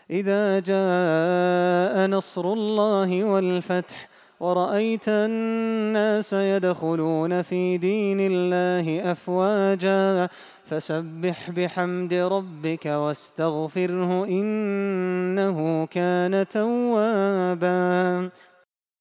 إذا جاء نصر الله والفتح ورأيت الناس يدخلون في دين الله أفواجا فسبح بحمد ربك واستغفره إنه كان توابا.